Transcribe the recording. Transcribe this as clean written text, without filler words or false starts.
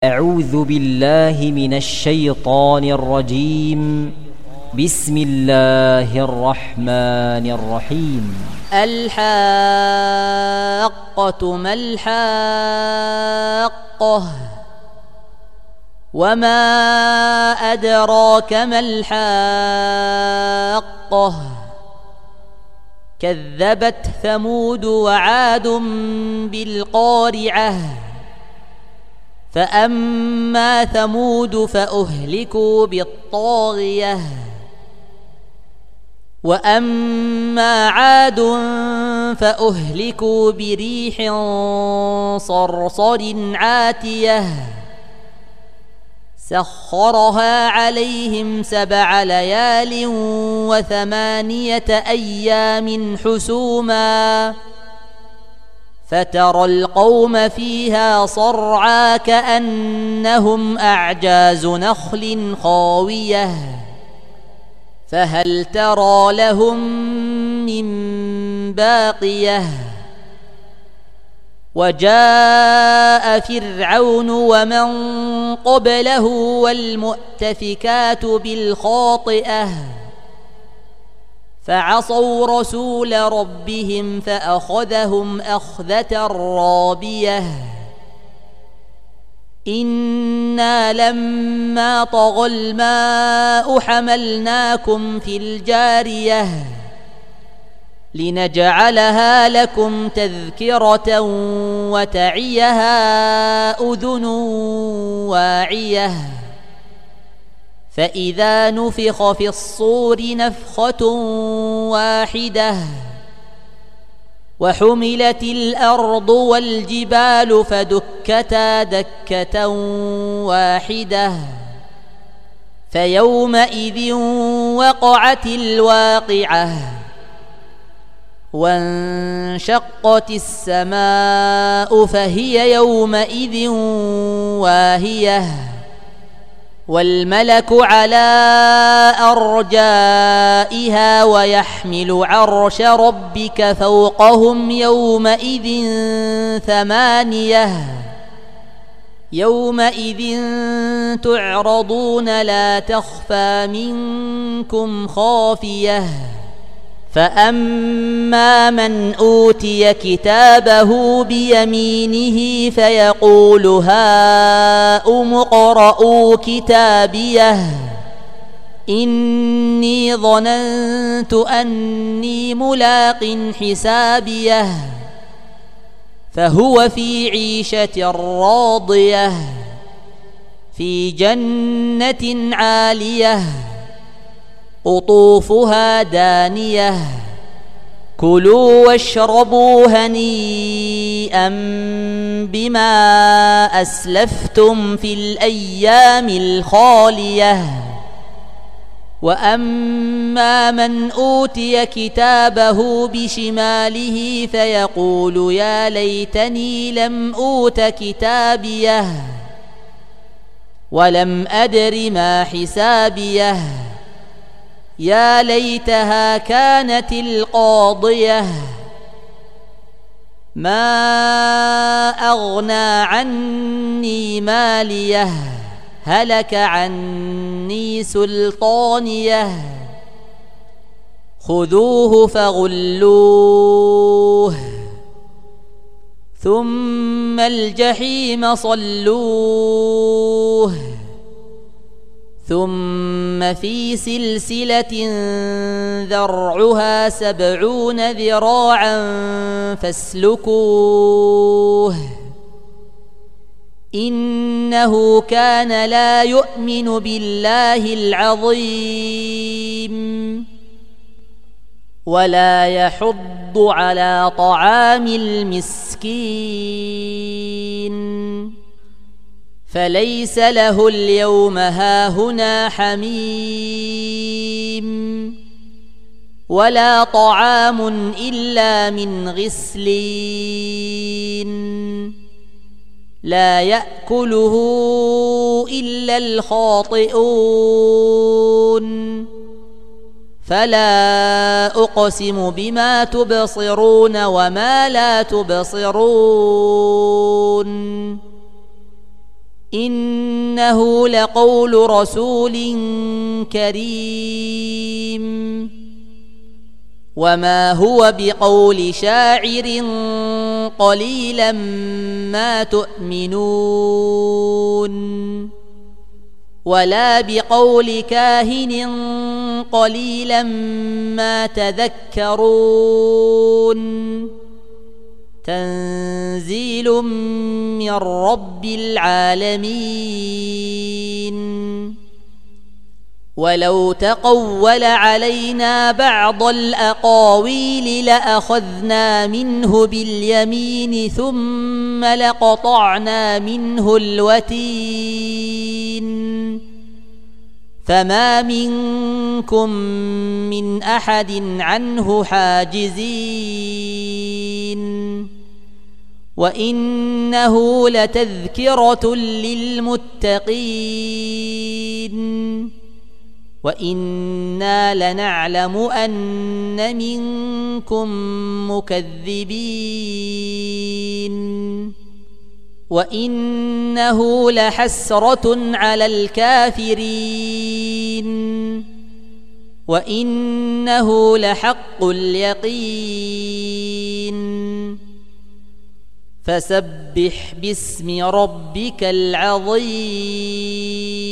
أعوذ بالله من الشيطان الرجيم. بسم الله الرحمن الرحيم. الحاقة ما الحاقة وما أدراك ما الحاقة كذبت ثمود وعاد بالقارعة فأما ثمود فأهلكوا بالطاغية وأما عاد فأهلكوا بريح صرصر عاتية سخرها عليهم 7 ليال و8 أيام حسوما فترى القوم فيها صرعى كأنهم أعجاز نخل خاوية فهل ترى لهم من باقية وجاء فرعون ومن قبله والمؤتفكات بالخاطئة فعصوا رسول ربهم فأخذهم أخذة رابية إنا لما طغى الماء حملناكم في الجارية لنجعلها لكم تذكرة وتعيها أذن واعية فإذا نفخ في الصور نفخة واحدة وحملت الأرض والجبال فدكتا دكة واحدة فيومئذ وقعت الواقعة وانشقت السماء فهي يومئذ واهية والملك على أرجائها ويحمل عرش ربك فوقهم يومئذ 8 يومئذ تعرضون لا تخفى منكم خافية فأما من أوتي كتابه بيمينه فيقول هاؤم اقرءوا كتابيه إني ظننت أني ملاق حسابيه فهو في عيشة راضية في جنة عالية قطوفها دانية كلوا واشربوا هنيئا بما أسلفتم في الأيام الخالية وأما من أوتي كتابه بشماله فيقول يا ليتني لم أوت كتابيه ولم أدر ما حسابيه يا ليتها كانت القاضية ما أغنى عني ماليه هلك عني سلطانيه خذوه فغلوه ثم الجحيم صلوه ثم في سلسلة ذرعها 70 ذراعا فاسلكوه إنه كان لا يؤمن بالله العظيم ولا يحض على طعام المسكين فليس له اليوم هاهنا حميم ولا طعام إلا من غسلين لا يأكله إلا الخاطئون فلا أقسم بما تبصرون وما لا تبصرون إنه لقول رسول كريم وما هو بقول شاعر قليلا ما تؤمنون ولا بقول كاهن قليلا ما تذكرون تنزيل من رب العالمين ولو تقول علينا بعض الأقاويل لأخذنا منه باليمين ثم لقطعنا منه الوتين فما منكم من أحد عنه حاجزين وإنه لتذكرة للمتقين وإنا لنعلم أن منكم مكذبين وإنه لحسرة على الكافرين وإنه لحق اليقين فسبح باسم ربك العظيم